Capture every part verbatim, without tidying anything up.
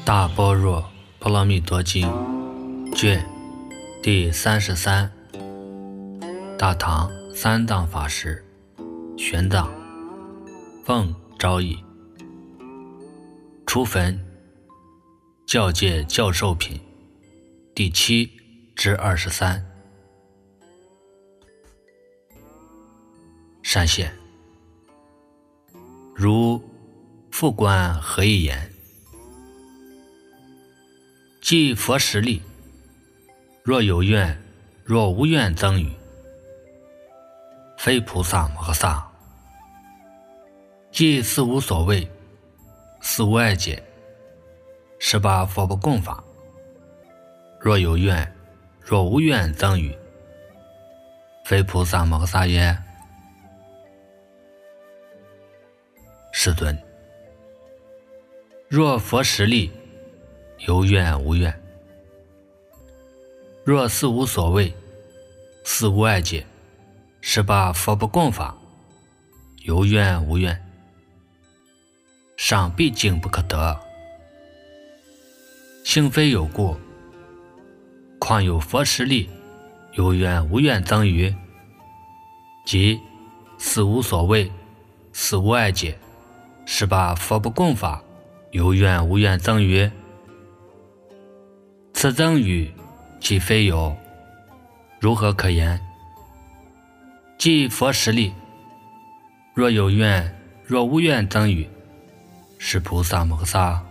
大般若波罗蜜多经卷第三十三，大唐三藏法师玄奘奉诏译，初分教界教授品第七至二十三。善现，如复观何以言？即佛实力，若有愿，若无愿增与，非菩萨摩诃萨。即四无所谓，四无碍解，十八佛不共法，若有愿，若无愿增与，非菩萨摩诃萨耶？世尊，若佛实力，有愿无愿；若四无所谓，四无碍解，十八佛不共法，有愿无愿，尚毕竟不可得。性非有故，况有佛实力，有愿无愿增于？即四无所谓，四无碍解，十八佛不共法，有愿无愿增于？此增与既非有，如何可言？即佛实力，若有愿，若无愿增与，是菩萨摩诃萨。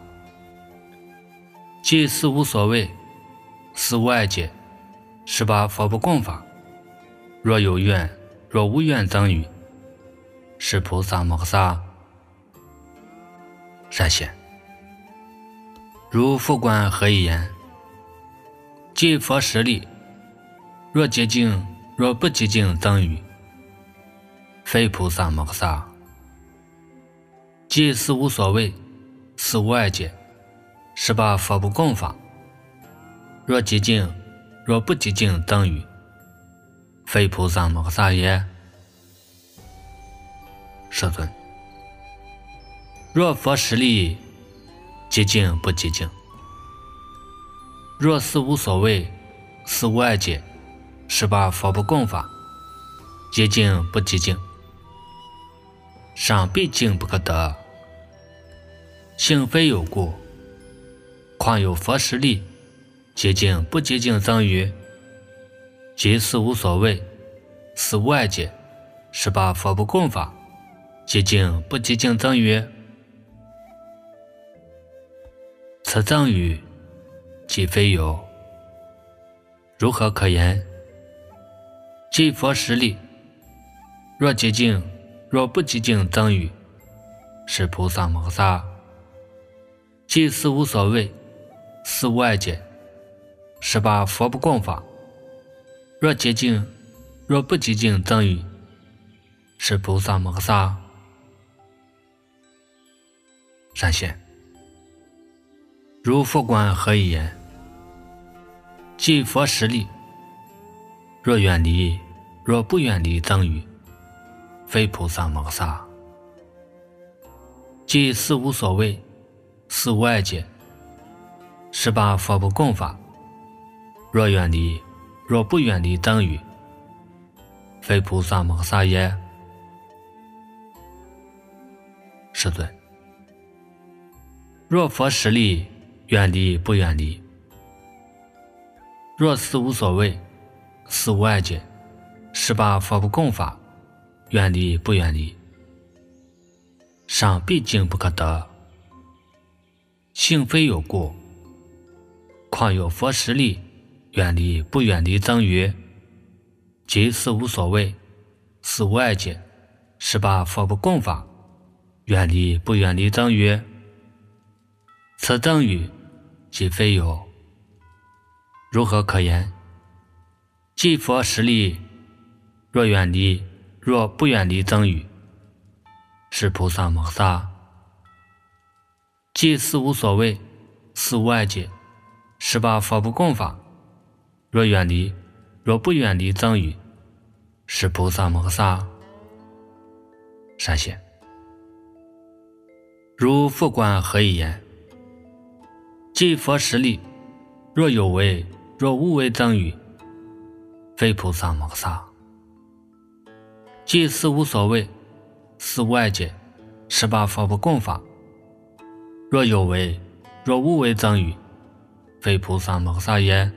即四无所谓，四无碍解，十八佛不共法，若有愿，若无愿增与，是菩萨摩诃萨。善现，如复观何以言？即佛实力，若洁净，若不洁净增与，非菩萨摩诃萨。即四无所谓，四无碍解，十八佛不共法，若洁净，若不洁净增与，非菩萨摩诃萨耶？世尊，若佛实力，洁净不洁净？若四无所谓，四无碍解，十八佛不共法，洁净不洁净？尚毕竟不可得。性非有故，况有佛实力，洁净不洁净增于？即四无所谓，四无碍解，十八佛不共法，洁净不洁净增于？此增与既非有，如何可言？即佛实力，若洁净，若不洁净增与，是菩萨摩诃萨。即四无所谓，四无碍解，十八佛不共法，若洁净，若不洁净增与，是菩萨摩诃萨。善现，如复观何以言？即佛实力，若远离，若不远离增与，非菩萨摩诃萨。即四无所谓，四无碍解，十八佛不共法，若远离，若不远离增与，非菩萨摩诃萨耶？世尊，若佛实力，远离不远离？若四无所谓，四无碍解，十八佛不共法，远离不远离？尚毕竟不可得。性非有故，况有佛实力，远离不远离增于？即四无所谓，四无碍解，十八佛不共法，远离不远离增于？此增与既非有，如何可言？即佛实力，若远离，若不远离增与，是菩萨摩诃萨。即四无所谓，四无碍解，十八佛不共法，若远离，若不远离增与，是菩萨摩诃萨。善现，如复观何以言？ 即佛实力，若有为若无为增语，非菩萨摩萨。即四无所谓，四外界，十八佛不共法，若有为若无为增语，非菩萨摩萨也。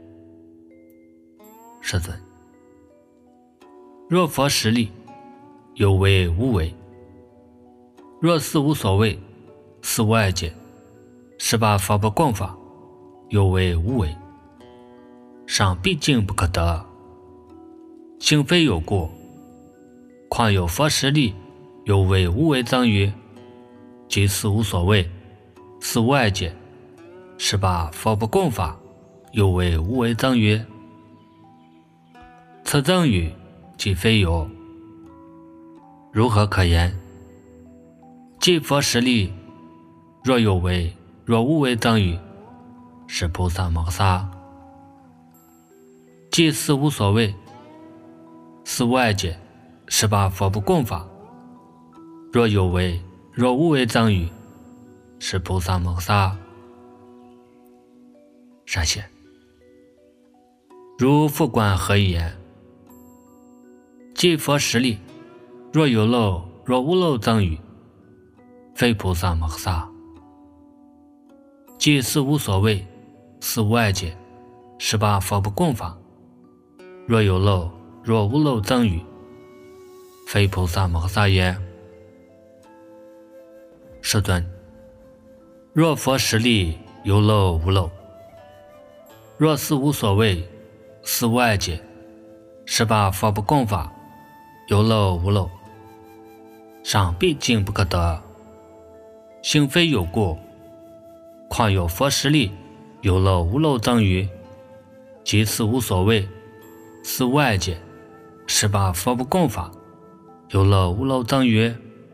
世尊，若佛实力，有为无为，若四无所谓，四外界，十八佛不共法，有为无为，尚毕竟不可得，性非有过，况有佛实力，有为无为增语，即四无所谓，四外界，十八佛不共法，有为无为增语。此增语即非有，如何可言？即佛实力，若有为若无为增语，是菩萨摩萨。即四无所谓，四外界，十八佛不共法，若有为若无为增语，是菩萨摩萨。善显，如复观何以言？即佛实力，若有漏若无漏增语，非菩萨摩萨。即四无所谓，四外界，十八佛不共法，若有漏若无漏增语，非菩萨摩萨也。世尊，若佛实力，有漏无漏，若四无所谓，四外界，十八佛不共法，有漏无漏，尚毕竟不可得，性非有过，况有佛实力，有漏无漏增语，即四无所谓，四外界，十八佛不共法，有漏无漏增语。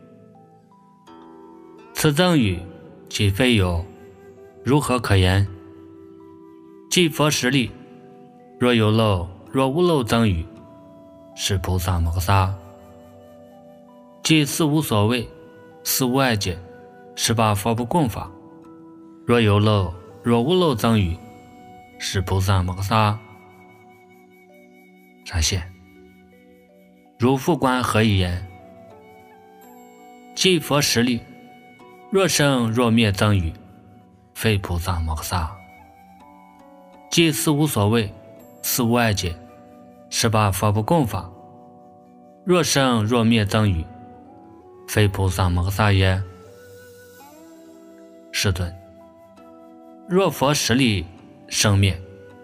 此增语即非有，如何可言？即佛实力，若有漏若无漏增语，是菩萨摩萨。即四无所谓，四外界，十八佛不共法，若有漏若无漏增语，是菩萨摩萨。善显，如复观何以言？即佛实力，若生若灭增语，非菩萨摩萨。即四无所谓，四外界，十八佛不共法，若生若灭增语，非菩萨摩萨也。世尊，若佛实力生灭，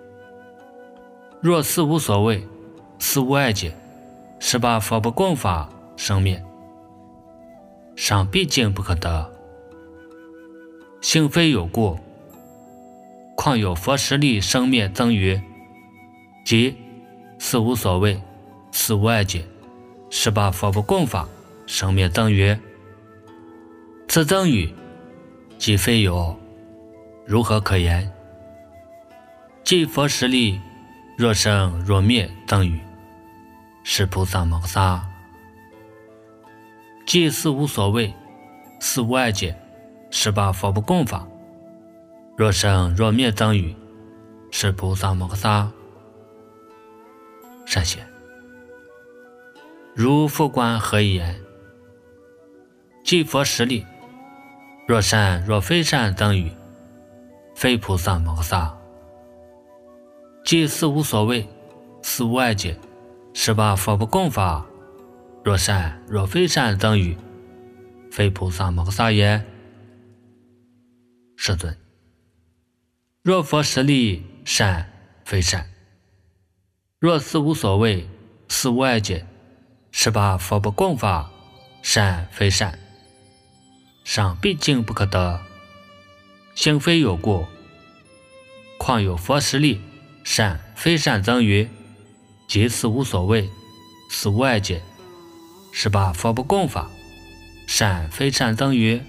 若四无所谓，四外界，十八佛不共法生灭，尚毕竟不可得，性非有过，况有佛实力生灭增语，即四无所谓，四外界，十八佛不共法生灭增语。此增语即非有，如何可言？即佛实力，若生若灭增语，是菩萨摩萨。即四无所谓，四外界，十八佛不共法，若生若灭增语，是菩萨摩萨。善显，如复观何以言？即佛实力，若善若非善增语，非菩萨摩萨。即四无所谓，四外界，十八佛不共法，若善若非善增语，非菩萨摩萨也。世尊，若佛实力善非善，若四无所谓，四外界，十八佛不共法，善非善，尚毕竟不可得，性非有过，况有佛实力善非善增语，即四无所谓，四外界，十八佛不共法，善非善增语。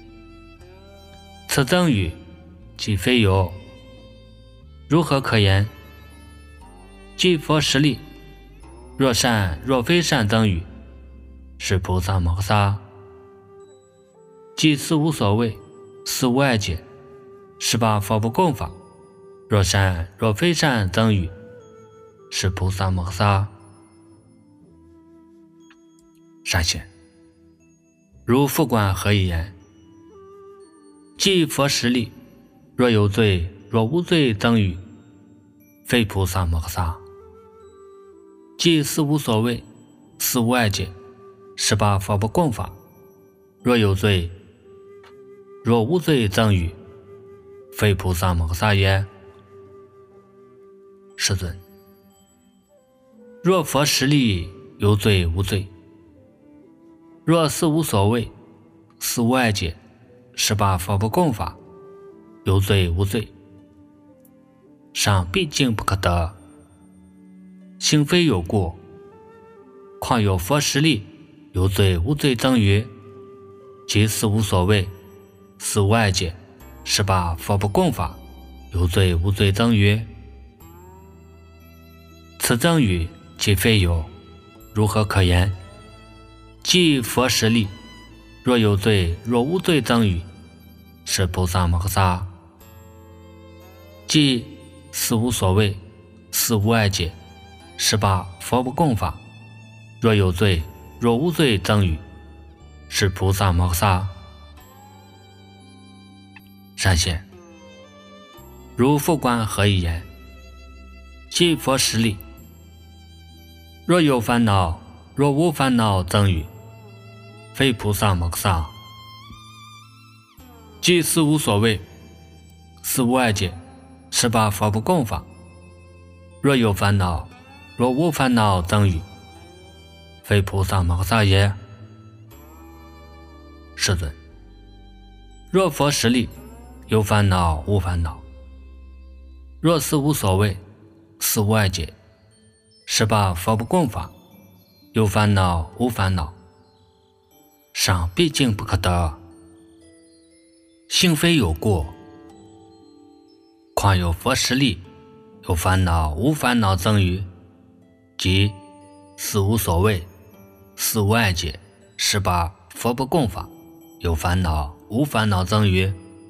此增语即非有，如何可言？即佛实力，若善若非善增语，是菩萨摩萨。即四无所谓，四外界， 是把佛不供法。若善若非善增语，是菩萨摩萨。善显，如复观何以言？即佛实力，若有罪若无罪增语，非菩萨摩萨。即四无所谓，四无碍解，是把佛不供法。若有罪若无罪增语，非菩萨摩萨也。世尊，若佛实力有罪无罪，若四无所谓，四无碍解，是把佛不供法，有罪无罪，尚毕竟不可得。行非有过，况有佛实力有罪无罪增语，即四无所谓，四无碍解，是把佛不供法，有罪无罪增语。此增语即非有，如何可言？即佛实力，若有罪若无罪增语，是菩萨摩萨。即四无所谓，四无碍解，是把佛不供法，若有罪若无罪增语，是菩萨摩萨。善显，如复观何以言？即佛实力，若有烦恼若无烦恼增语，非菩萨摩萨。即四无所谓，四无碍解，是把佛不供法，若有烦恼若无烦恼增语，非菩萨摩萨也。世尊，若佛实力有烦恼无烦恼，若四无所谓，四无碍解，是把佛不供法，有烦恼无烦恼，尚毕竟不可得。性非有过，况有佛实力有烦恼无烦恼增语，即四无所谓，四无碍解，是把佛不供法，有烦恼无烦恼增语。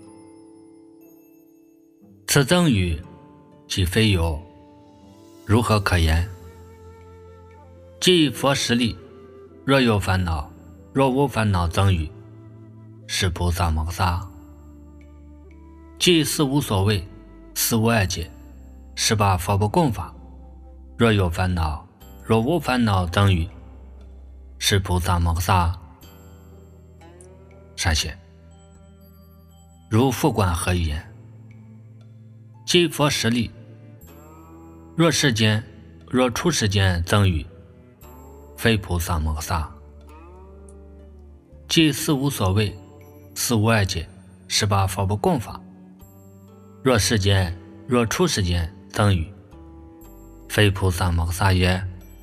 此增语即非有，如何可言？即佛实力，若有烦恼若无烦恼增语，是菩萨摩萨。即四无所谓，四无碍解，是把佛不供法，若有烦恼若无烦恼增语，是菩萨摩萨。善显，如复观何以言？即佛实力，若世间若出世间增语，非菩萨摩萨。即四无所谓，四无碍解，是把佛不供法，若世间若出世间增语，非菩萨摩萨也。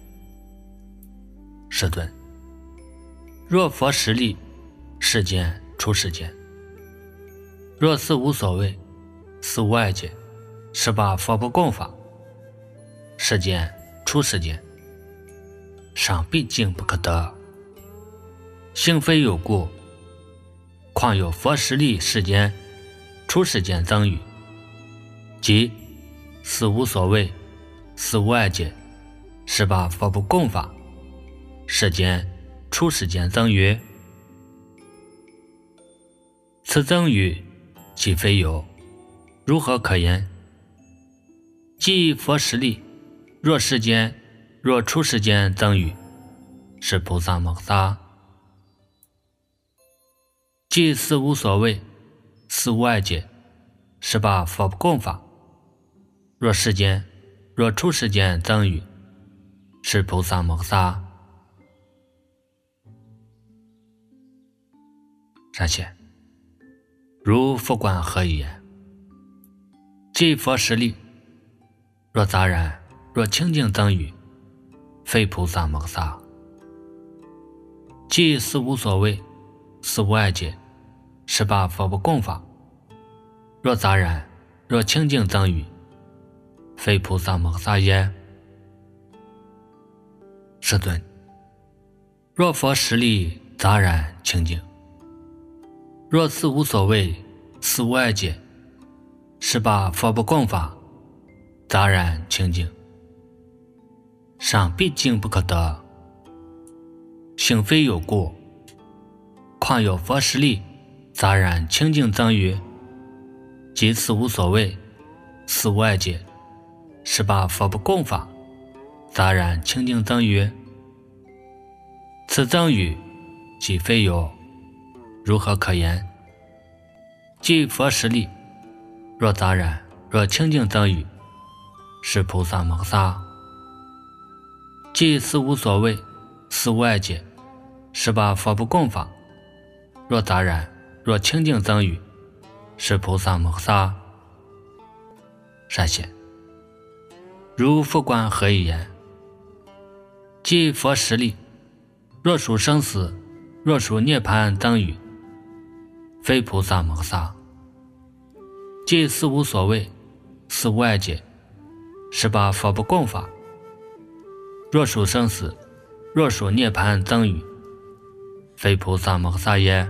世尊，若佛实力世间出世间，若四无所谓，四无碍解，是把佛不供法，世间出世间，尚毕竟不可得。性非有过，况有佛实力世间出世间增语，即四无所谓，四无碍解，是把佛不供法，世间出世间增语。此增语即非有，如何可言？即佛实力，若世间若出世间增语，是菩萨摩萨。即四无所谓，四无碍解，是把佛不供法，若世间若出世间增语，是菩萨摩萨。善显，如复观何以言？即佛实力，若杂然若清净增语，非菩萨摩萨。即四无所谓，四无碍解，是把佛不供法，若杂然若清净增语，非菩萨摩萨也。世尊，若佛实力杂然清净，若四无所谓，四无碍解， 十八佛不共法，杂然清净。上毕竟不可得，性非有故，况有佛实力，杂然清净增于，即此无所谓，此外界，十八佛不共法，杂然清净增于，此增语即非有，如何可言？即佛实力，若杂然，若清净增语，是菩萨摩萨。即此无所谓，此外界，十八佛不共法，若杂然，若清净增语，是菩萨摩萨。善显，如复观何以言？即佛实力，若属生死，若属涅槃增语，非菩萨摩萨。即此无所谓，此外界，十八佛不共法，若属生死，若属涅槃增语，非菩萨摩萨也。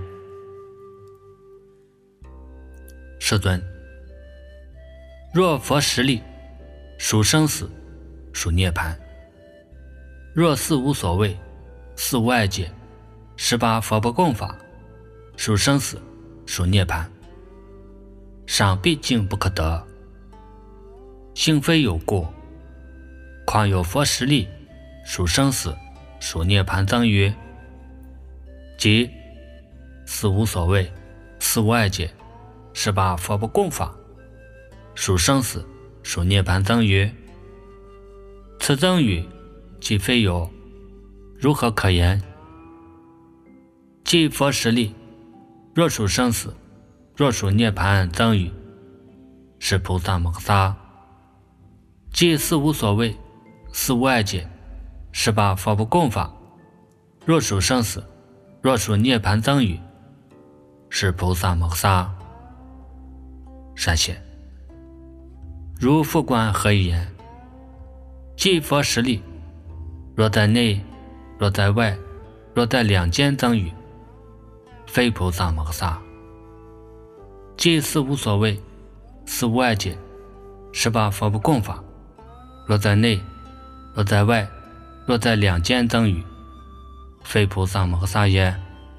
世尊，若佛实力，属生死，属涅槃，若四无所谓，四外界，十八佛不共法，属生死，属涅槃，上毕竟不可得，性非有故，况有佛实力，属生死，属涅槃增于，即四无所谓，四外界，十八佛不共法，属生死，属涅槃增于，此增语即非有，如何可言？即佛实力，若属生死，若属涅槃增语，是菩萨摩萨。即四无所谓，四外界，十八佛不共法，若属生死，若属涅槃增语，是菩萨摩萨。善显，如复观何以言？即佛实力，若在内，若在外，若在两间增语，非菩萨摩萨。即四无所谓，四外界，十八佛不共法，若在内，若在外，若在两间增语，非菩萨摩萨也。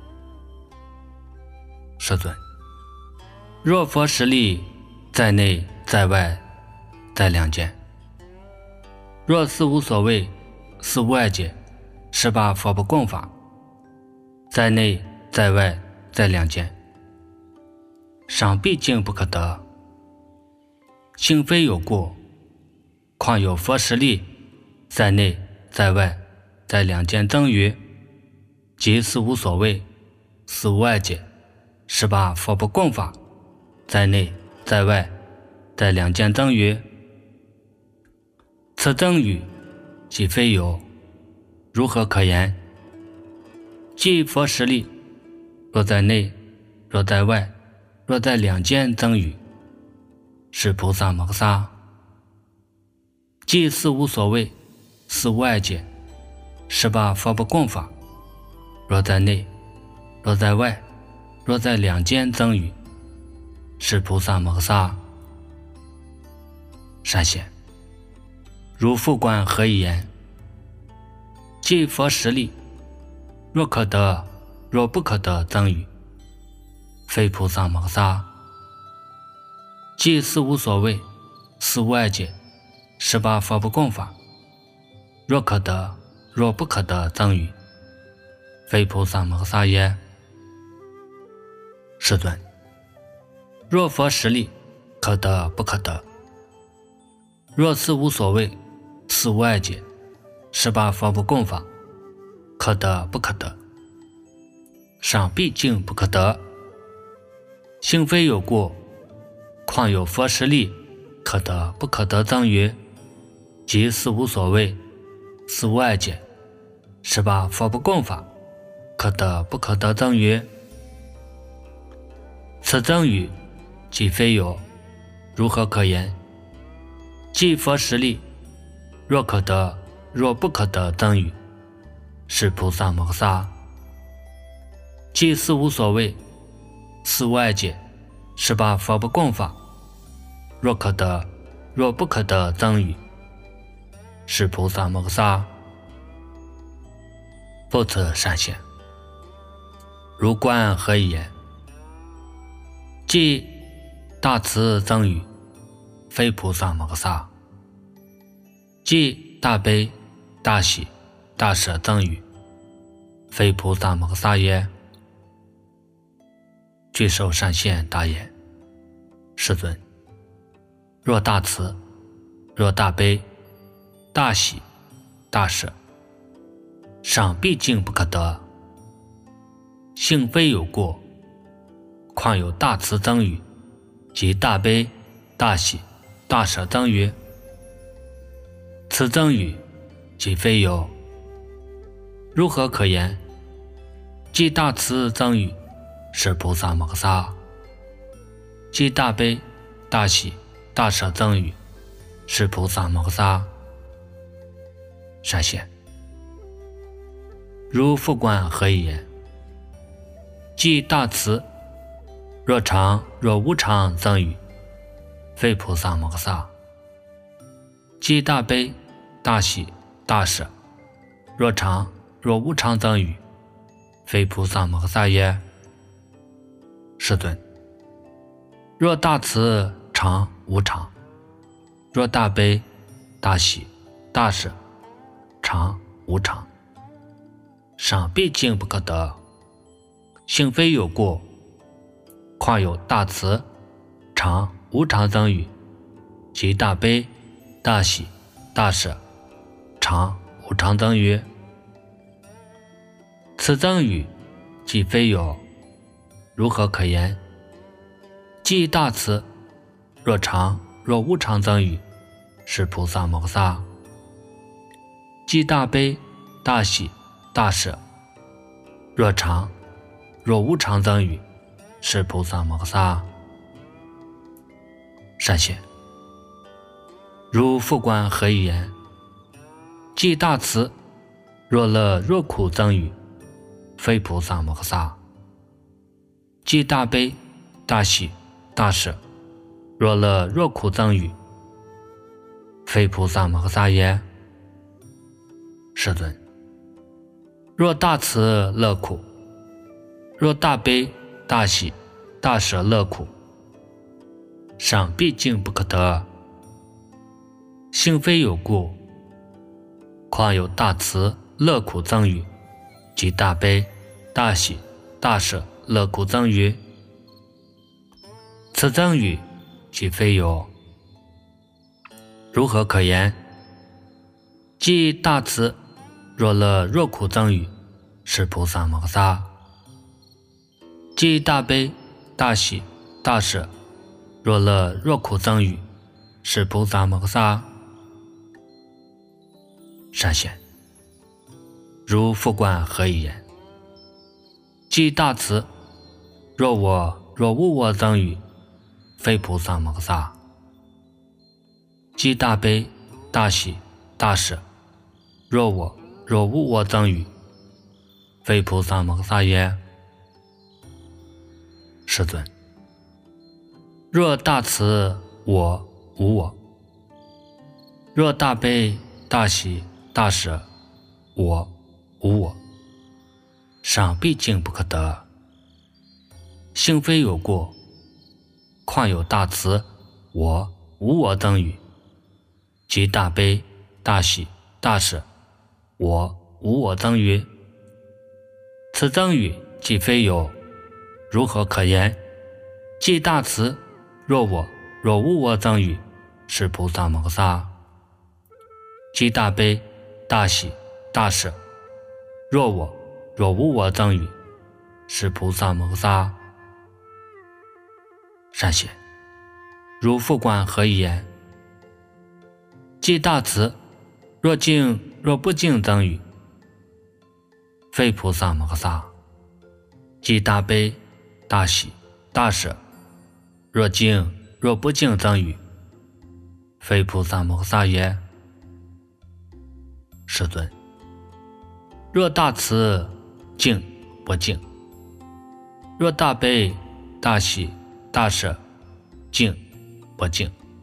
世尊，若佛实力在内在外在两间，若四无所谓，四外界，十八佛不共法，在内在外在两间，上毕竟不可得，性非有故，况有佛实力，在内在外在两间增于，即四无所谓，四外界，十八佛不共法，在内在外在两间增于，此增语即非有，如何可言？即佛实力，若在内，若在外，若在两间增语，是菩萨摩萨。即四无所谓，四外界，十八佛不共法，若在内，若在外，若在两间增语，是菩萨摩萨。善显，如复观何以言？即佛实力，若可得，若不可得增语，非菩萨摩萨。即四无所谓，四外界，十八佛不共法，若可得，若不可得增语，非菩萨摩萨也。世尊，若佛实力，可得不可得，若四无所谓，四外界，十八佛不共法，可得不可得，上毕竟不可得，性非有故，况有佛实力，可得不可得增于，即四无所谓，四外界，十八佛不共法，可得不可得增于，此增语即非有，如何可言？即佛实力，若可得，若不可得增语，是菩萨摩萨。即四无所谓，四外界，十八佛不共法， 若可得若不可得增语，是菩萨摩诃萨。复次善现，如观何以言？即大慈增语，非菩萨摩诃萨；即大悲大喜大舍增语，非菩萨摩诃萨也。具受善现答言：世尊，若大慈，若大悲，大喜，大舍，赏毕竟不可得。性非有过，况有大慈增语及大悲大喜大舍增语？此增语即非有，如何可言？即大慈增语是菩萨摩诃萨，即大悲大喜大舍增语是菩萨摩诃萨。善现，如复观何以言？即大慈若常若无常增语，非菩萨摩诃萨；即大悲大喜大舍若常若无常增语，非菩萨摩诃萨也。世尊，若大慈常无常，若大悲大喜大舍常无常，赏毕竟不可得。性非有过，况有大慈常无常增语及大悲大喜大舍常无常增语？此增语即非有，如何可言？即大慈若常若无常增语是菩萨摩诃萨；即大悲大喜大舍若常若无常增语是菩萨摩诃萨。善现，如复观何以言？即大慈若乐若苦增语，非菩萨摩诃萨；即大悲大喜大舍若乐若苦增语，非菩萨摩诃萨也。世尊，若大慈乐苦，若大悲大喜大舍乐苦，赏毕竟不可得。性非有故，况有大慈乐苦增语及大悲大喜大舍乐苦增语？此增语即非有，如何可言？即大慈若乐若苦增语是菩萨摩诃萨；即大悲大喜大舍若乐若苦增语是菩萨摩诃萨。善现，如复观何以言？即大慈若我若无我增语，非菩萨摩诃萨；即大悲大喜大舍若我若无我增语，非菩萨摩诃萨也。世尊，若大慈我无我，若大悲大喜大舍我无我，赏毕竟不可得。性非有过，况有大慈我无我增语及大悲大喜大舍我无我增语？此增语即非有，如何可言？即大慈若我若无我增语是菩萨摩诃萨；即大悲大喜大舍若我若无我增语是菩萨摩诃萨。善现，如复观何以言？即大慈若敬若不敬增语，非菩萨摩诃萨；即大悲大喜大舍若敬若不敬增语，非菩萨摩诃萨也。世尊，若大慈敬不敬，若大悲大喜大舍敬不敬，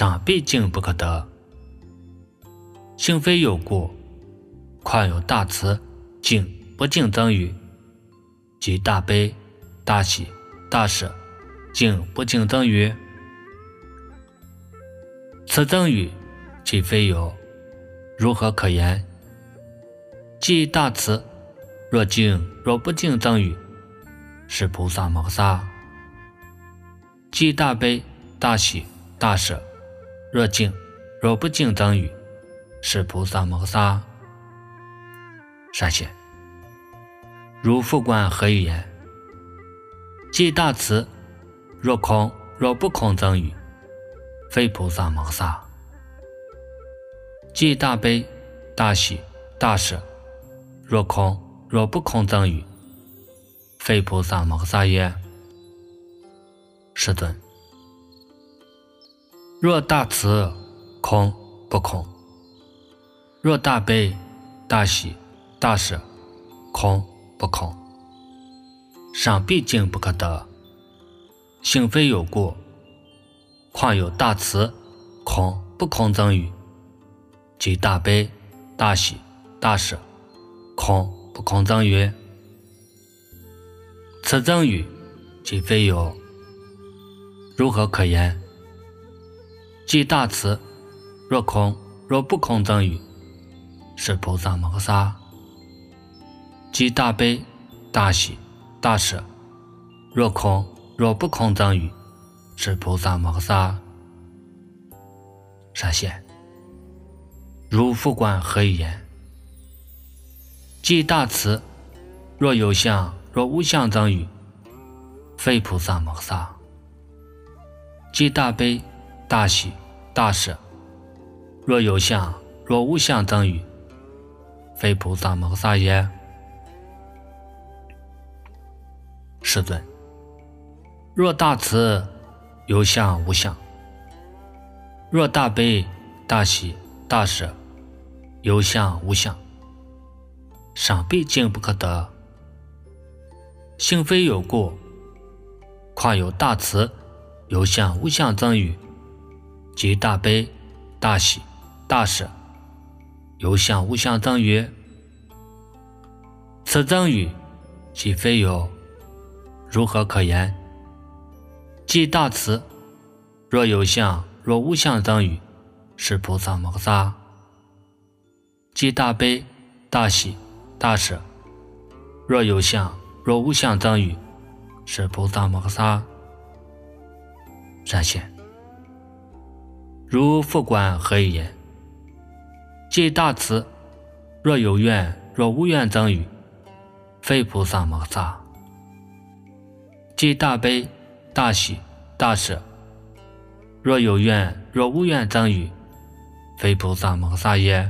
伤必敬不可得。性非有故，况有大慈，敬不敬增语，即大悲、大喜、大舍，敬不敬增语。此增语既非有，如何可言？即大慈，若敬若不敬增语，是菩萨摩诃；即大悲、大喜、大舍，若敬若不敬增语，是菩萨摩诃。善显，如复观何以言？即大慈，若空若不空增语，非菩萨摩诃；即大悲、大喜、大舍，若空若不空增语，非菩萨摩诃也。世尊，若大慈空不空，若大悲、大喜、大舍空不空，伤必敬不可得。性非有故，况有大慈空不空增语，即大悲、大喜、大舍空不空增语。此增语既非有，如何可言？即大慈，若空若不空增语，是菩萨摩诃；即大悲、大喜、大舍，若空若不空增语，是菩萨摩诃。善显，如复观何以言？即大慈，若有相若无相增语，非菩萨摩诃；即大悲、大喜、大舍，若有相若无相增语，非菩萨摩诃也。世尊，若大慈有相无相，若大悲、大喜、大舍有相无相，伤必敬不可得。性非有故，况有大慈有相无相增语，即大悲、大喜、大舍有相无相增语。此增语既非有，如何可言？即大慈，若有相若无相增语，是菩萨摩诃；即大悲、大喜、大舍，若有相若无相增语，是菩萨摩诃。善显，如复观何以言？即大慈，若有愿若无愿增语，非菩萨摩诃；即大悲、大喜、大舍，若有愿若无愿增语，非菩萨摩诃也。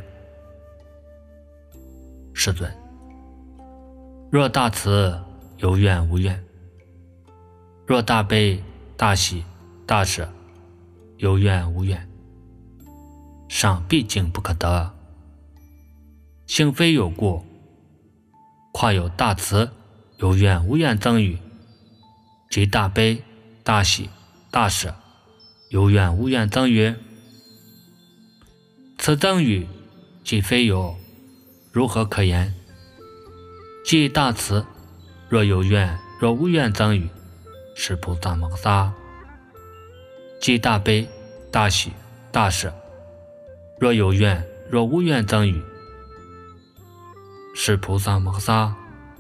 世尊，若大慈有愿无愿，若大悲、大喜、大舍有愿无愿，伤必敬不可得。性非有故，况有大慈有愿无愿增语，即大悲、大喜、大舍有愿无愿增语。此增语既非有，如何可言？即大慈，若有愿若无愿增语，是菩萨摩诃；即大悲、大喜、大舍，若有愿若无愿增语，是菩萨摩诃。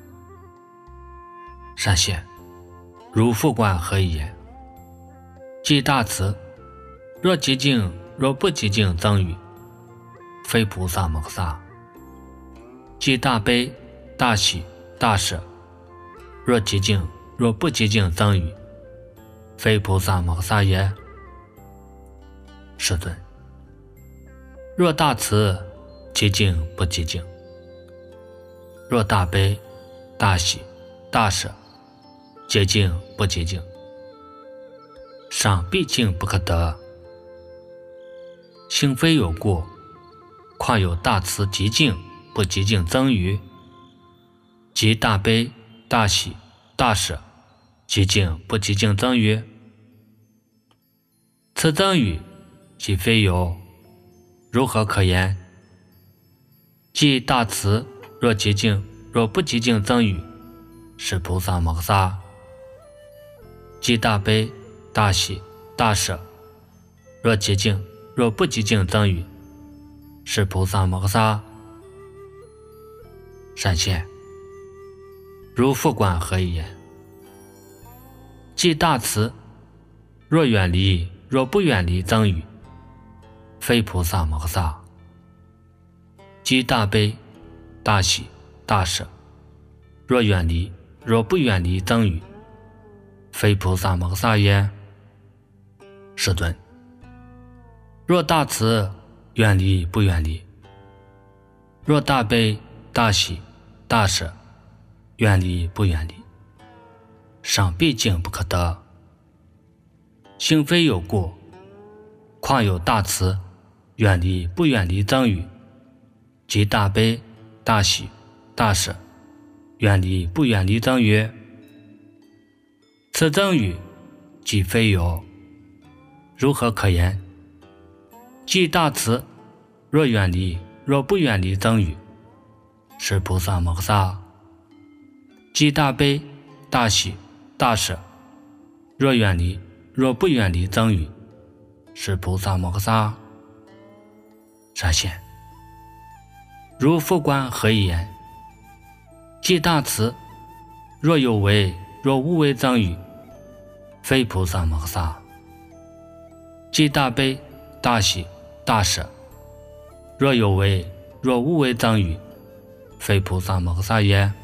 善显，如复观何以言？即大慈，若极静若不极静增语，非菩萨摩诃；即大悲、大喜、大舍，若极静若不极静增语，非菩萨摩诃也。世尊，若大慈极静不极静，若大悲、大喜、大舍极静不极静，伤必敬不可得。性非有故，况有大慈极静不极静增语，即大悲、大喜、大舍极静不极静增语。此增语即非有，如何可言？即大慈若极静，若不极静增语，是菩萨摩诃萨。即大悲大喜大舍，若极静若不极静增语，是菩萨摩诃萨。闪现如复观何以言？即大慈若远离若不远离增语，非菩萨摩诃萨。即大悲大喜大舍，若远离若不远离增语，非菩萨摩诃萨也。世尊，若大慈远离不远离，若大悲大喜大舍远离不远离，尚毕竟不可得。性非有过，况有大慈远离不远离增语，即大悲大喜大舍远离不远离增语，此增语即非有，如何可言？即大慈若远离若不远离增语，是菩萨摩诃萨。即大悲大喜大舍若远离若不远离增语，是菩萨摩诃萨。闪现如复观何以言？即大慈若有为若无为增语，非菩萨摩诃萨。即大悲大喜大舍若有为若无为增语，非菩萨摩诃萨也。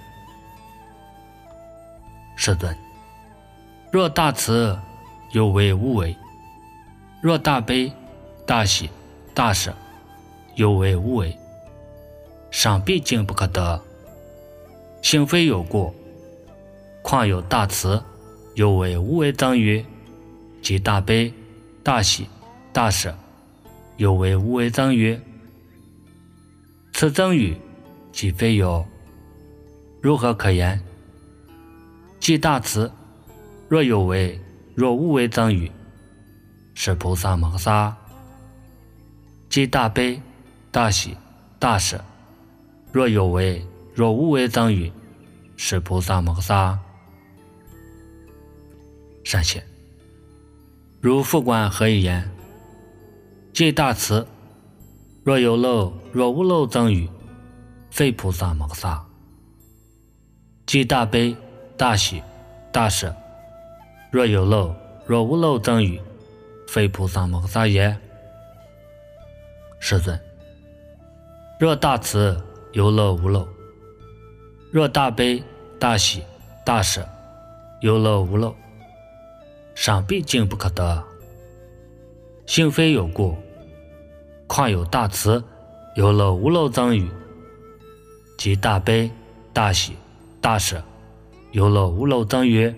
世尊，若大慈有为无为，若大悲大喜大舍有为无为，尚毕竟不可得。性非有过，况有大慈有为无为增语，即大悲大喜大舍有为无为增语，此增语即非有，如何可言？即大慈若有为若无为增语，是菩萨摩诃萨。即大悲大喜大舍若有为若无为增语，是菩萨摩诃萨。闪现如复观何以言？即大慈若有漏若无漏增语，非菩萨摩诃萨。即大悲大喜大舍若有漏若无漏增语，非菩萨摩诃萨也。世尊，若大慈有漏无漏，若大悲大喜大舍有漏无漏，尚毕竟不可得。性非有过，况有大慈有漏无漏增语，即大悲大喜大舍有漏无漏增语，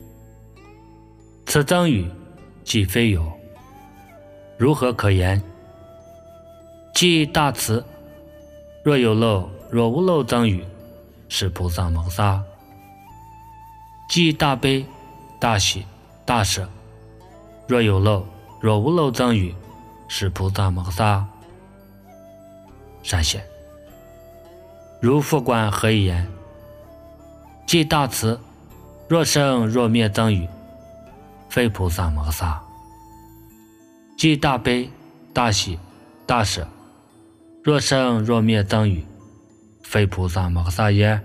此增语即非有，如何可言？即大慈若有漏若无漏增语，是菩萨摩诃萨。即大悲大喜大舍若有漏若无漏增语，是菩萨摩诃萨。闪现如复观何以言？即大慈若生若灭增语，非菩萨摩诃萨。即大悲大喜大舍若生若灭增语，非菩萨摩诃萨也。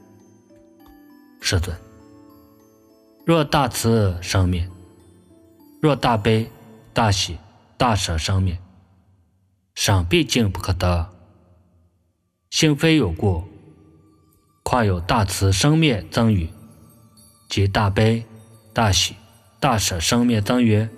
世尊，若大慈生灭，若大悲大喜大舍生灭，尚毕竟不可得。性非有过，况有大慈生灭增语，即大悲大喜大舍生灭增语，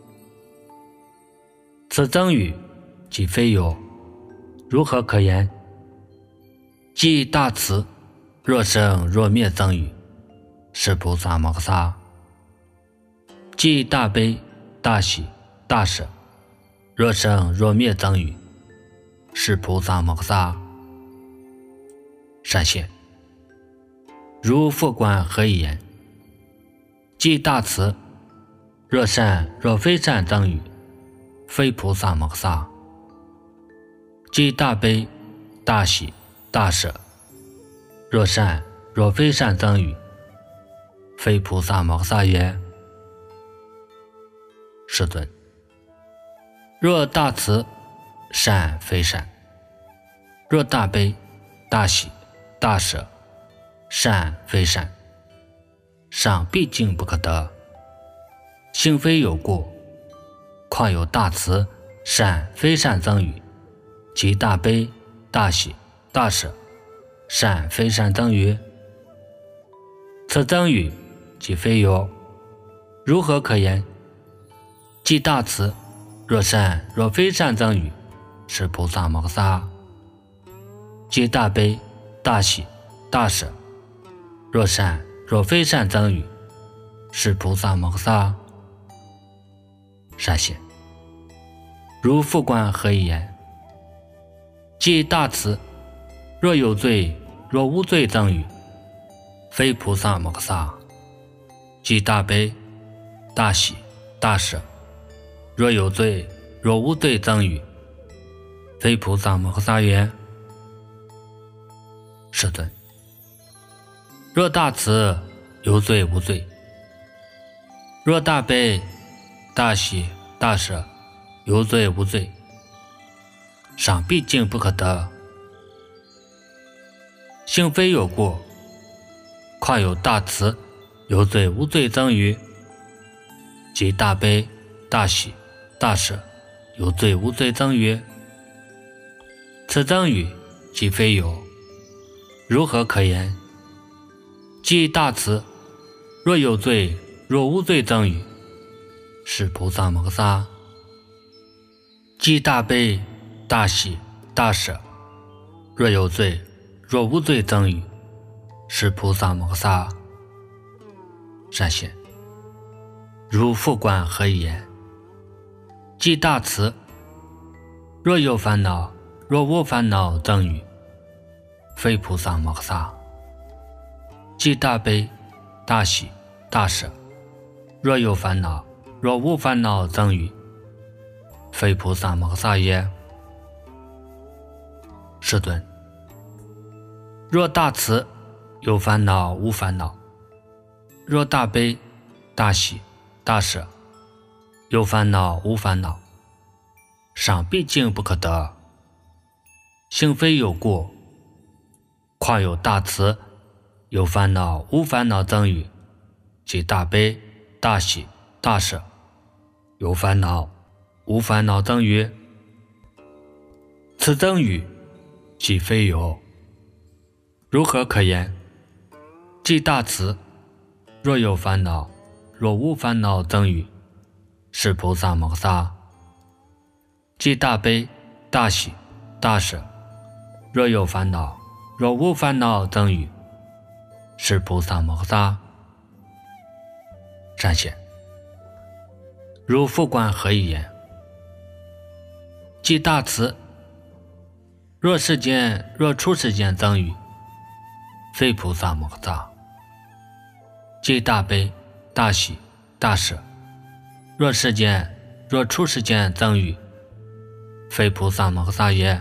此增语即非有，如何可言？即大慈若生若灭增语，是菩萨摩诃萨。即大悲大喜大舍若生若灭增语，是菩萨摩诃萨。闪现如复观何以言？即大慈若善若非善增语， 非菩萨摩诃萨。即大悲大喜大舍，若善若非善增语，非菩萨摩诃萨也。世尊，若大慈善非善，若大悲大喜大舍，善非善，赏毕竟不可得。性非有过，况有大慈善非善增语，即大悲大喜大舍，善非善增语。此增语即非有，如何可言？即大慈若善若非善增语，是菩萨摩诃萨。即大悲大喜大舍，若善若非善增语，是菩萨摩诃萨。善显，如复观何以言？即大慈若有罪若无罪增语，非菩萨摩诃萨。即大悲大喜大舍，若有罪若无罪增语，非菩萨摩诃萨也。世尊，若大慈有罪无罪，若大悲大喜大舍有罪无罪，赏毕竟不可得。性非有过，况有大慈有罪无罪增语，即大悲大喜大舍有罪无罪增语。此增语即非有，如何可言？即大慈若有罪若无罪增语，是菩萨摩诃萨。即大悲大喜大舍，若有罪若无罪增语，是菩萨摩诃萨。善显，如复观何以言？即大慈若有烦恼若无烦恼增语，非菩萨摩诃萨。即大悲大喜大舍，若有烦恼若无烦恼增语，非菩萨摩诃萨也。世尊，若大慈有烦恼无烦恼，若大悲大喜大舍有烦恼无烦恼，赏毕竟不可得。性非有过，况有大慈有烦恼无烦恼增语，即大悲大喜大舍有烦恼无烦恼增语。此增语即非有，如何可言？即大慈若有烦恼若无烦恼增语，是菩萨摩诃萨。即大悲大喜大舍，若有烦恼若无烦恼增语，是菩萨摩诃萨。善显，如复观何以言？即大慈若世间若出世间增语，非菩萨摩诃萨。即大悲大喜大舍，若世间若出世间增语，非菩萨摩诃萨也。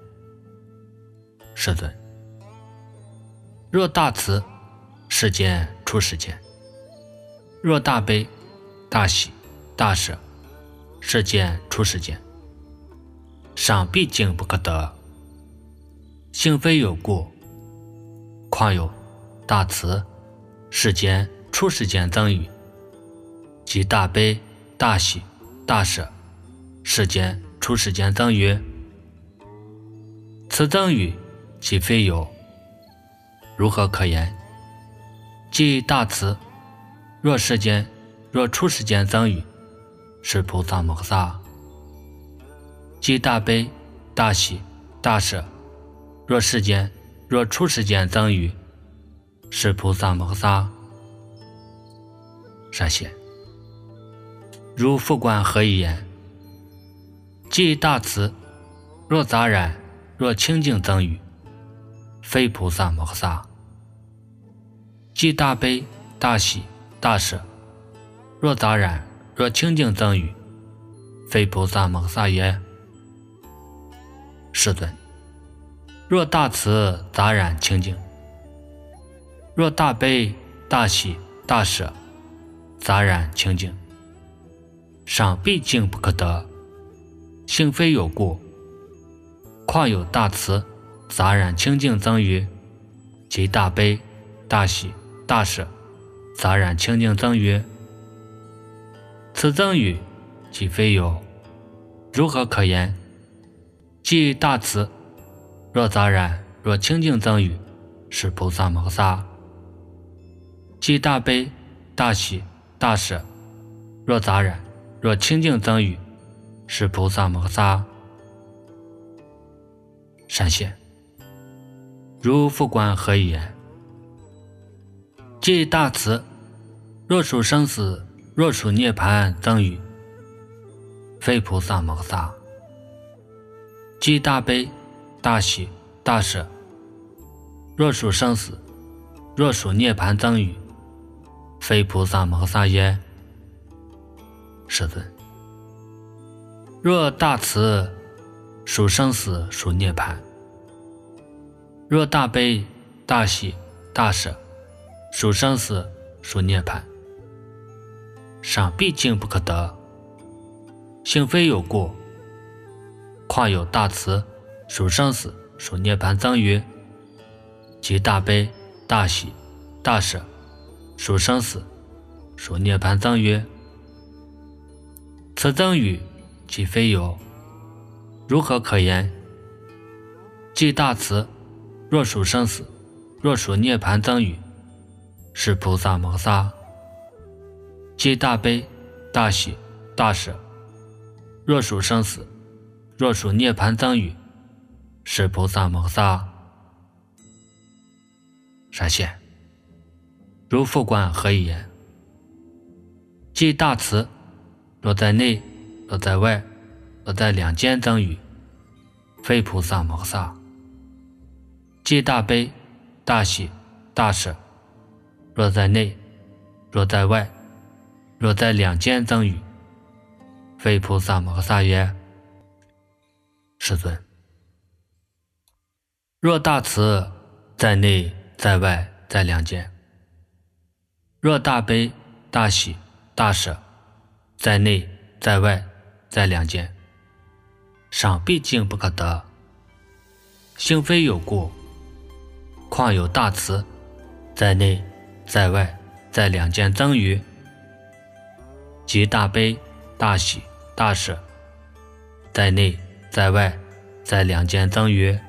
世尊，若大慈世间出世间，若大悲大喜大舍世间出世间，赏毕竟不可得。性非有过，况有大慈世间出世间增语，即大悲大喜大舍世间出世间增语。此增语即非有，如何可言？即大慈若世间若出世间增语，是菩萨摩诃萨。即大悲大喜大舍，若世间若出世间增语，是菩萨摩诃萨。善显，如复观何以言？即大慈若杂染若清净增语，非菩萨摩诃萨。即大悲大喜大舍，若杂染若清净增语， 非菩萨摩萨也。世尊，若大慈杂染清净，若大悲大喜大舍杂染清净，赏毕竟不可得，性非有故，况有大慈杂染清净增余，即大悲大喜大舍杂染清净增余。此增余即非有，如何可言？即大慈若杂染若清净增余，是菩萨摩萨；即大悲大喜大舍若杂染若清净增余，是菩萨摩萨。善现，如复观何以言？即大慈若属生死若属涅槃增余，非菩萨摩萨；即大悲大喜大舍若属生死若属涅槃增余，非菩萨摩萨耶。世尊，若大慈属生死属涅槃，若大悲大喜大舍属生死属涅槃，赏毕竟不可得，性非有故，况有大慈属生死属涅槃增余，即大悲大喜大舍属生死属涅槃增余。此增余即非有，如何可言？即大慈若属生死若属涅槃增余，是菩萨摩萨；即大悲大喜大舍若属生死若属涅槃增余，是菩萨摩萨。善现，如复观何以言？即大慈若在内若在外若在两间增余，非菩萨摩萨；即大悲大喜大舍若在内若在外若在两间增余，非菩萨摩萨耶。世尊，若大慈在内在外在两间，若大悲大喜大舍在内在外在两间，赏毕竟不可得，性非有故，况有大慈在内在外在两间增余，即大悲大喜大舍在内在外在两间增余。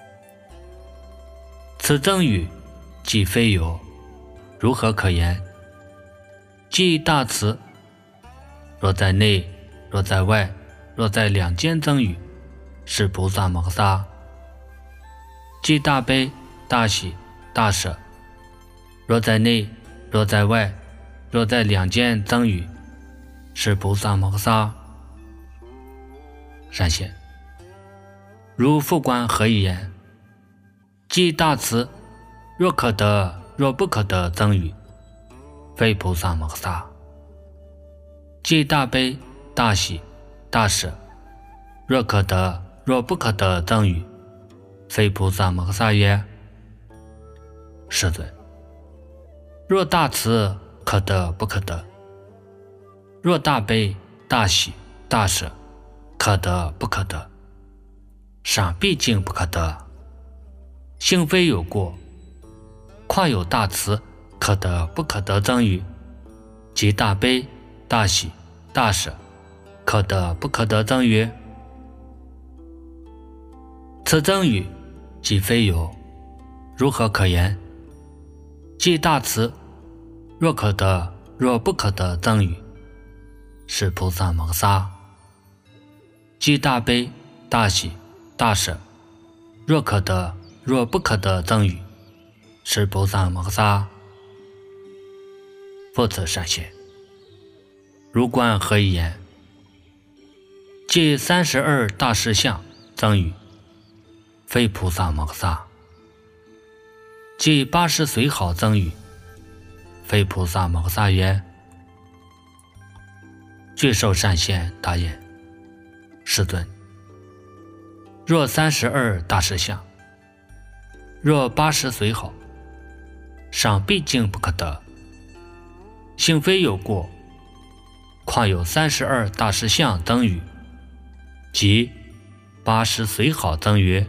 此增余即非有，如何可言？即大慈若在内若在外若在两间增余，是菩萨摩萨；即大悲大喜大舍若在内若在外若在两间增余，是菩萨摩萨。善现，如复观何以言？即大慈若可得若不可得增余，非菩萨摩萨；即大悲大喜大舍若可得若不可得增余，非菩萨摩萨耶。世尊，若大慈可得不可得，若大悲大喜大舍可得不可得，赏毕竟不可得，性非有过，况有大慈可得不可得增余，即大悲大喜大舍可得不可得增余。此增余即非有，如何可言？即大慈若可得若不可得增余，是菩萨摩萨；即大悲大喜大舍若可得若不可得增余，是菩萨摩萨。复次善现，如观何以言？即三十二大士相增余，非菩萨摩萨；即八十随好增余，非菩萨摩萨也。具受善现答言： 世尊，若三十二大士相，若八十随好，尚毕竟不可得。幸非有过，况有三十二大士相等语，即八十随好等曰：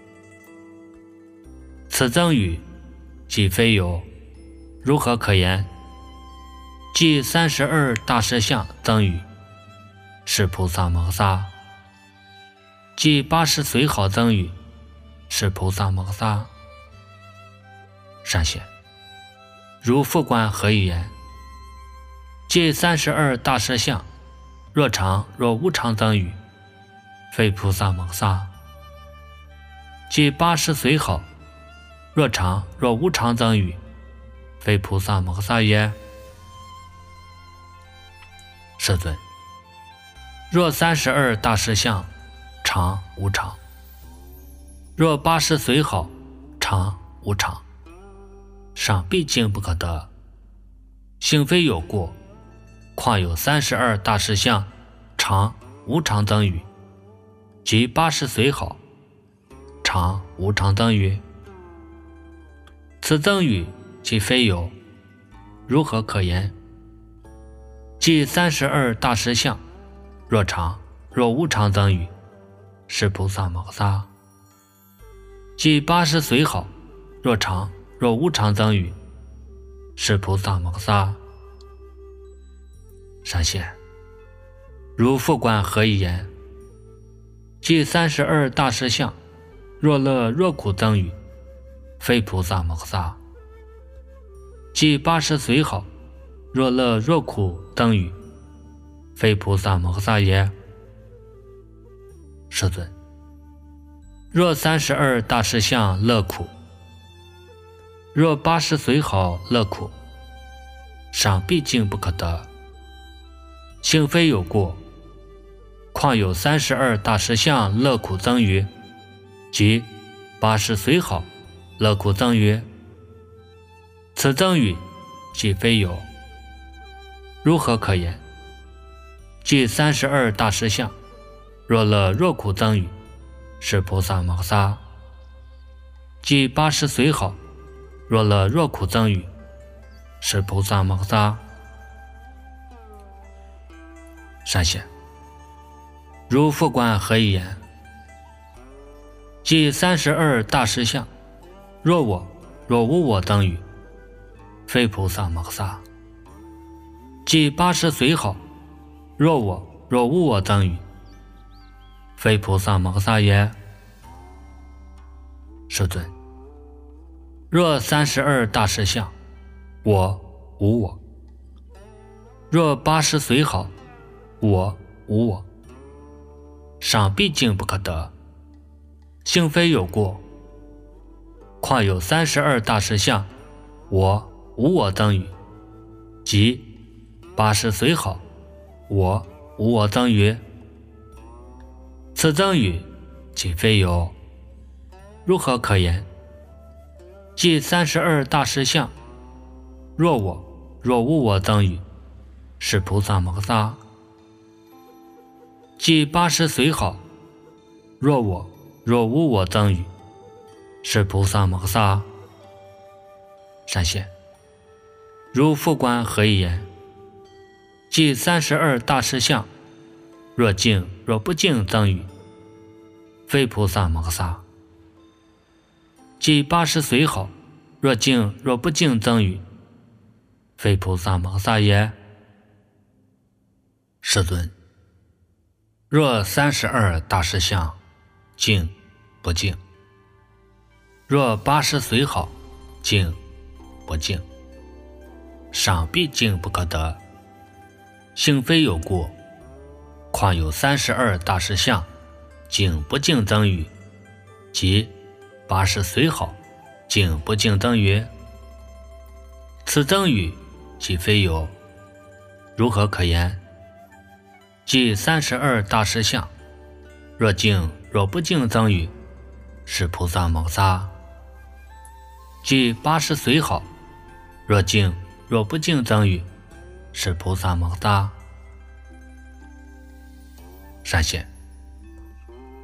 此赠语既非有，如何可言？即三十二大士相赠语，是菩萨摩诃萨；即八十随好赠语，是菩萨摩诃萨。善显，如复观何以言？即三十二大士相，若常若无常等语，非菩萨摩诃萨；即八十随好，若常若无常等语，非菩萨摩诃萨也。世尊，若三十二大士相，常无常；若八十随好，常无常，尚毕竟不可得。幸非有过，况有三十二大士相，常无常等语，即八十随好，常无常等语。此赠语既非有，如何可言？即三十二大士相，若常若无常等语，是菩萨摩诃萨；即八十随好，若常若无常等语，是菩萨摩诃萨。善显，如复观何以言？即三十二大士相，若乐若苦等语，非菩萨摩诃萨；即八十随好，若乐若苦等语，非菩萨摩诃萨也。世尊，若三十二大士相乐苦，若八十随好乐苦，尚毕竟不可得。幸非有过，况有三十二大士相乐苦增于，即八十随好乐苦增于。此增语既非有，如何可言？即三十二大士相，若乐若苦增语，是菩萨摩诃萨；即八十随好，若乐若苦增语，是菩萨摩诃萨。善显，如复观何以言？即三十二大士相，若我若无我等语，非菩萨摩诃萨；即八十随好，若我若无我等语，非菩萨摩诃萨也。世尊，若三十二大士相，我无我；若八十随好，我无我，尚毕竟不可得。幸非有过，况有三十二大士相，我无我等语，即八十随好，我无我等语。此等语既非有，如何可言？即三十二大士相，若我若无我等语，是菩萨摩诃萨；即八十随好，若我若无我等语，是菩萨摩诃萨。善显，如复观何以言？即三十二大士相，若净若不净等语，非菩萨摩诃萨；即八十随好，若净若不净等语，非菩萨摩诃萨也。世尊，若三十二大士相，净不净；若八十随好，净不净，尚毕竟不可得。幸非有过，况有三十二大士相，净不净等语，即八十随好，净不净等语。此等语既非有，如何可言？即三十二大士相，若净若不净等语，是菩萨摩诃萨；即八十随好，若净若不净等语，是菩萨摩诃萨。善显，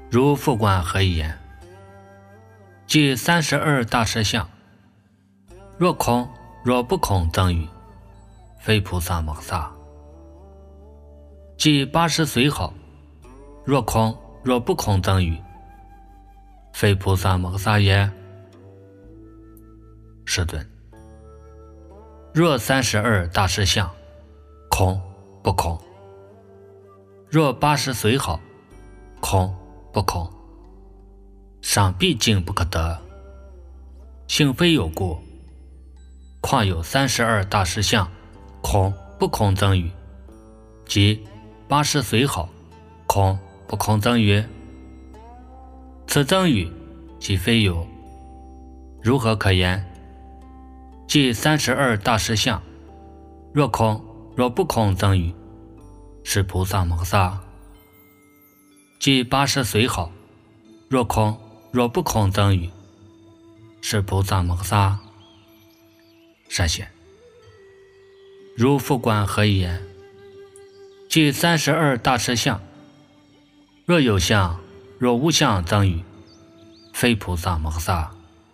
如复观何以言？即三十二大实相，若空若不空等于，非菩萨摩萨。即八十随好，若空若不空等于，非菩萨摩萨也。世尊，若三十二大实相，空不空；若八十随好，空不空。上毕竟不可得，性非有故，况有三十二大实相，空不空等于，即八十随好，空不空等于。此等于即非有，如何可言？即三十二大实相，若空若不空等于，是菩萨摩萨。即八十随好，若空若不空等于，是菩萨摩萨。善显，如复观何以言？即三十二大实相，若有相若无相等于，非菩萨摩萨。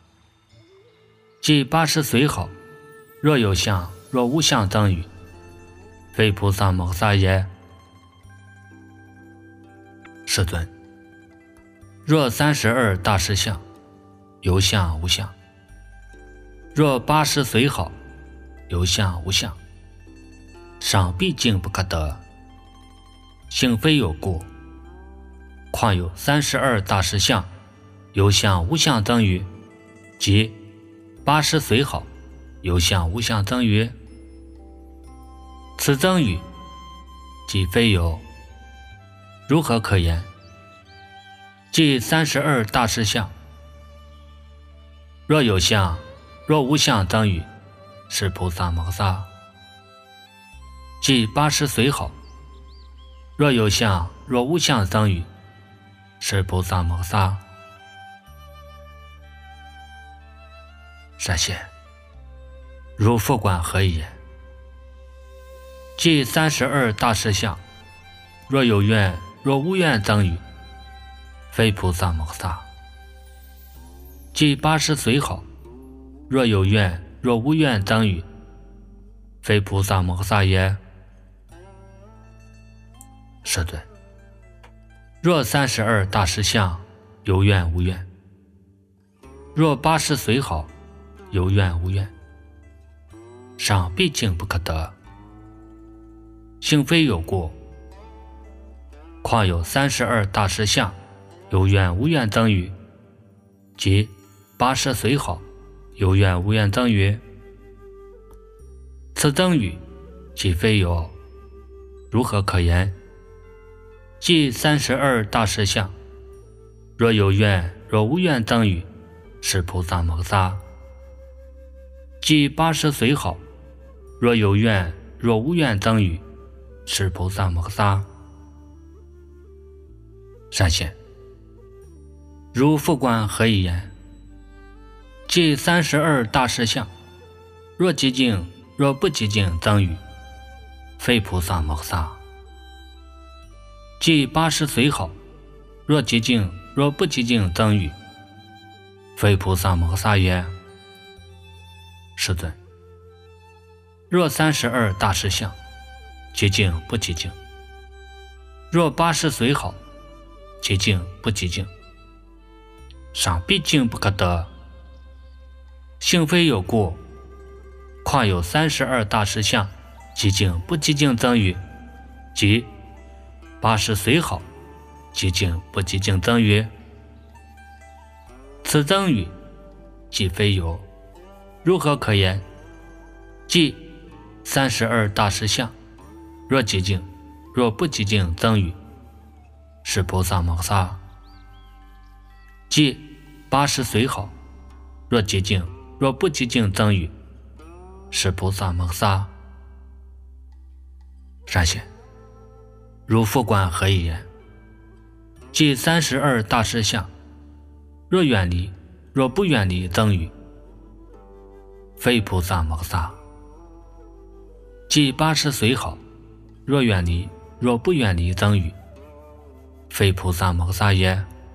即八十随好，若有相若无相等于，非菩萨摩萨也。世尊，若三十二大实相，有相无相；若八十随好，有相无相。上毕竟不可得，性非有故，况有三十二大实相，有相无相等于，即八十随好，有相无相等于。此等于即非有，如何可言？即三十二大实相，若有相若无相等于，是菩萨摩萨。即八十随好，若有相若无相等于，是菩萨摩萨。善显，如复观何以言？即三十二大实相，若有愿若无愿等于，非菩萨摩萨。即八十随好，若有愿若无愿等于，非菩萨摩萨也。世尊，若三十二大实相，有愿无愿；若八十随好，有愿无愿。上毕竟不可得，性非有故，况有三十二大实相，有愿无愿等于，即八十随好，有愿无愿等于。此等于即非有，如何可言？即三十二大实相，若有愿若无愿等于，是菩萨摩萨。即八十随好，若有愿若无愿等于，是菩萨摩萨。善显，如复观何以言？即三十二大实相，若寂静若不寂静等于，非菩萨摩萨。即八十随好，若寂静若不寂静等于，非菩萨摩萨也。世尊，若三十二大实相，寂静不寂静；若八十随好，寂静不寂静。上毕竟不可得，性非有故，况有三十二大实相，寂静不寂静等于，即八十随好，寂静不寂静等于。此等于即非有，如何可言？即三十二大实相，若寂静若不寂静等于，是菩萨摩萨。即八十随好，若寂静若不寂静等于，是菩萨摩萨。善显，如复观何以言？即三十二大实相，若远离若不远离等于，非菩萨摩萨。即八十随好，若远离若不远离等于，非菩萨摩萨也。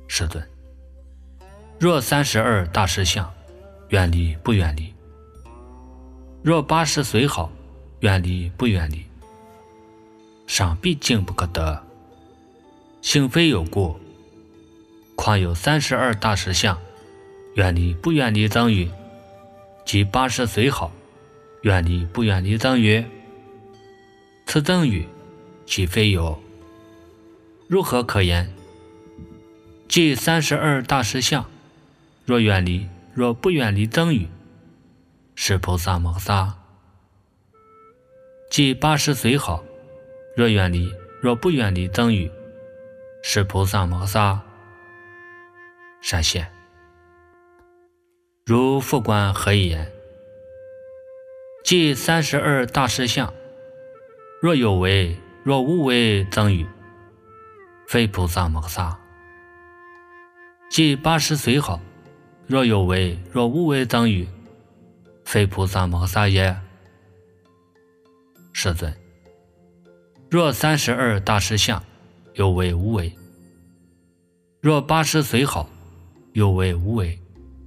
世尊，若三十二大实相，远离不远离？若八十随好，远离不远离？上必竟不可得，性非有过，况有三十二大实相，远离不远离增语，即八十随好，远离不远离增语？此增语岂非有？如何可言？即三十二大实相，若远离若不远离增语，是菩萨摩诃萨；即八十随好，若远离若不远离增语，是菩萨摩诃萨。善现，如复观何以言？即三十二大实相，若有为若无为增语，非菩萨摩诃萨；即八十随好，若有为若无为增语，非菩萨摩诃萨也。世尊，若三十二大实相，有为无为；若八十随好，有为无为？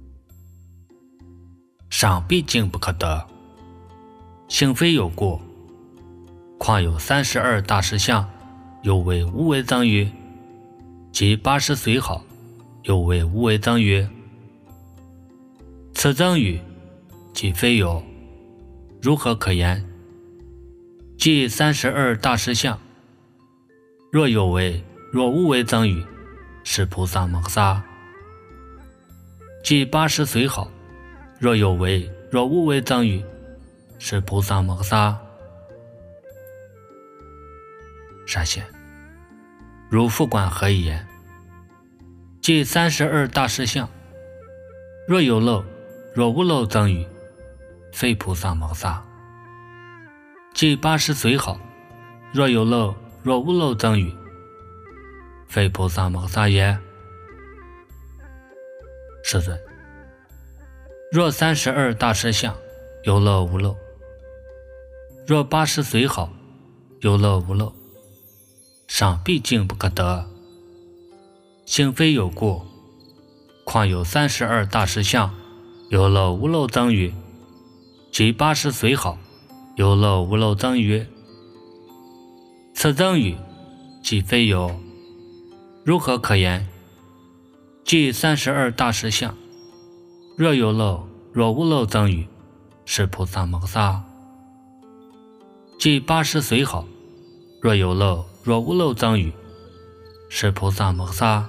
上必竟不可得，性非有过，况有三十二大实相，有为无为增语，即八十随好，有为无为增语？此增语即非有，如何可言？即三十二大实相，若有为若无为增语，是菩萨摩诃萨；即八十随好，若有为若无为增语，是菩萨摩诃萨。善现，如复观何以言？即三十二大实相，若有漏若无漏增语，非菩萨摩诃萨；即八十随好，若有漏若无漏增语，非菩萨摩诃萨也。世尊，若三十二大实相，有漏无漏；若八十随好，有漏无漏，上必竟不可得，性非有过，况有三十二大实相，有漏无漏增语，即八十随好，有漏无漏增语？此增语即非有，如何可言？即三十二大实相，若有漏若无漏增语，是菩萨摩诃萨；即八十随好，若有漏若无漏增语，是菩萨摩诃萨。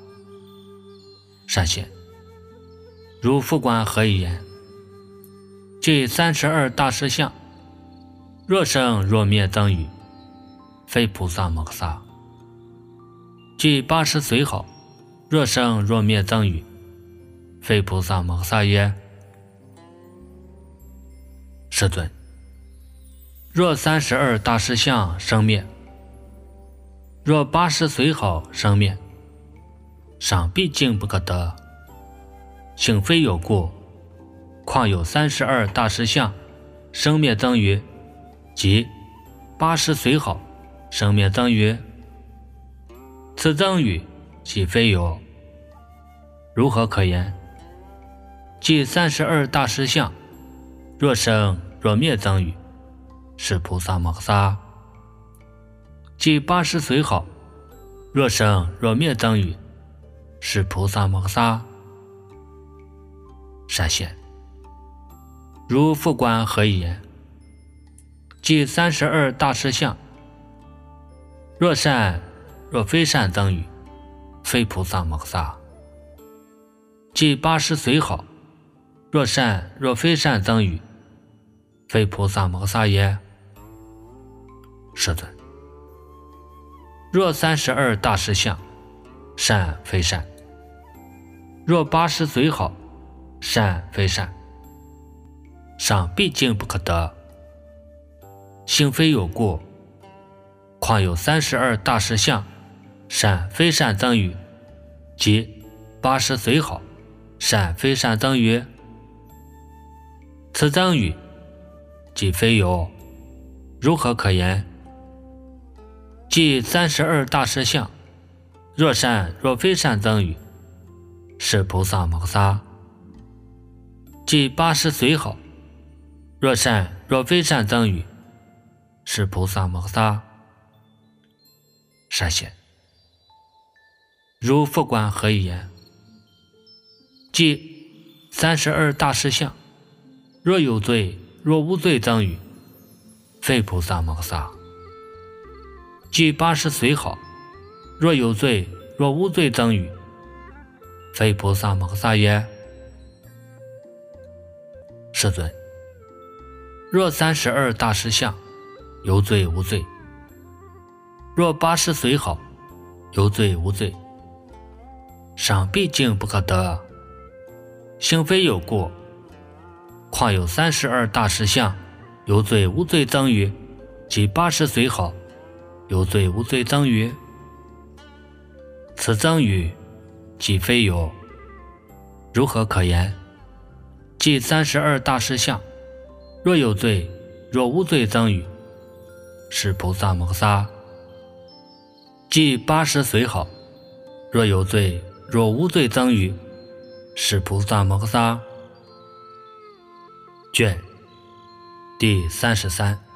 善现，如复观何以言？即三十二大实相，若生若灭增语，非菩萨摩诃萨；即八十随好，若生若灭增语，非菩萨摩诃萨也。世尊，若三十二大实相生灭，若八十随好生灭，上必竟不可得，性非有过，况有三十二大实相生灭增语，即八十随好生灭增语？此增语即非有，如何可言？即三十二大实相，若生若灭增语，是菩萨摩诃萨；即八十随好，若生若灭增语，是菩萨摩诃萨。善现，如复观何以言？即三十二大实相，若善若非善增语，非菩萨摩诃萨；即八十随好，若善若非善增语，非菩萨摩诃萨也。世尊，若三十二大实相，善非善；若八十随好，善非善，上必竟不可得，性非有过，况有三十二大实相，善非善增语，即八十随好，善非善增语？此增语即非有，如何可言？即三十二大实相，若善若非善增语， 是菩萨摩萨。即八十随好，若善若非善增语，是菩萨摩萨。善显，如佛观何以言？即三十二大士相，若有罪若无罪增语，非菩萨摩萨。即八十随好，若有罪若无罪增语，非菩萨摩萨也。世尊，若三十二大士相，有罪无罪；若八十随好，有罪无罪。赏毕竟不可得，行非有过，况有三十二大士相，有罪无罪增语，即八十随好，有罪无罪增语。此增语即非有，如何可言？即三十二大士相，若有罪若无罪增语，是菩萨摩萨。即八十随好，若有罪若无罪增语，是菩萨摩萨。卷第三十三。